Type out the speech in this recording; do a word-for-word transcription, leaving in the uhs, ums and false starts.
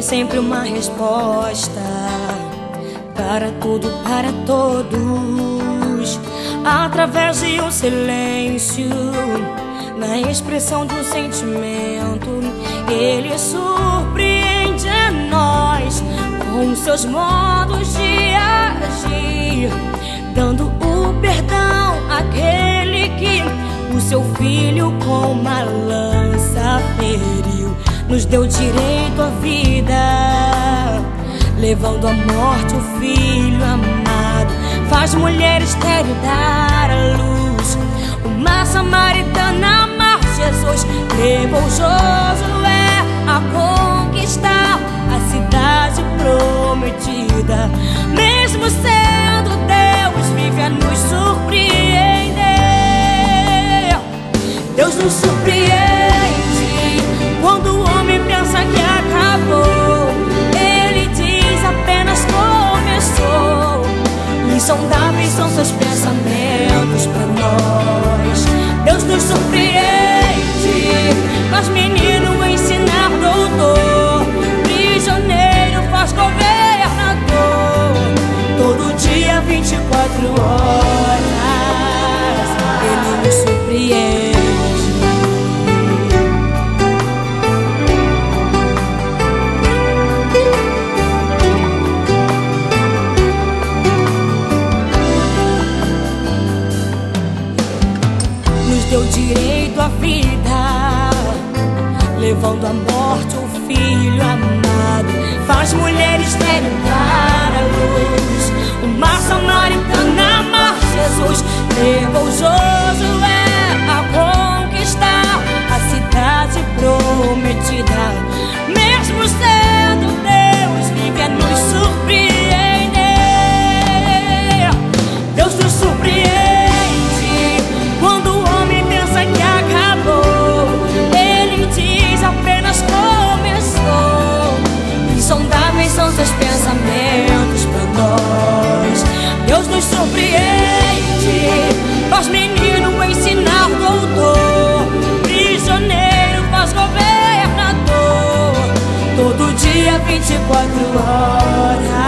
sempre uma resposta para tudo, para todos, através de um silêncio, na expressão de um sentimento. Ele surpreende a nós com seus modos de agir, dando o perdão àquele que o seu filho com uma lança feriu. Nos deu direito à vida, levando à morte o filho amado. Faz mulher estéril dar à luz, uma samaritana amar Jesus. Levou Josué a conquistar a cidade prometida. Mesmo sendo Deus, vive a nos surpreender. Deus nos surpreende quando o homem pensa que acabou. Ele diz apenas começou. Insondáveis são seus pensamentos para nós. Deus nos surpreende, faz menino ensinar doutor, prisioneiro faz governador. Todo dia, vinte e quatro horas, Ele nos surpreende. Deu direito à vida, levando à morte o filho amado. Faz mulher estéril dar à luz, uma samaritana amar Jesus. Levou Josué a conquistar a cidade prometida. Mesmo sendo Deus, vive a nos surpreender. Deus nos surpreende quando o homem pensa que acabou. Ele diz apenas começou. Insondáveis são seus pensamentos para nós. Deus nos surpreende, faz menino ensinar doutor, prisioneiro faz governador. Todo dia, vinte e quatro horas.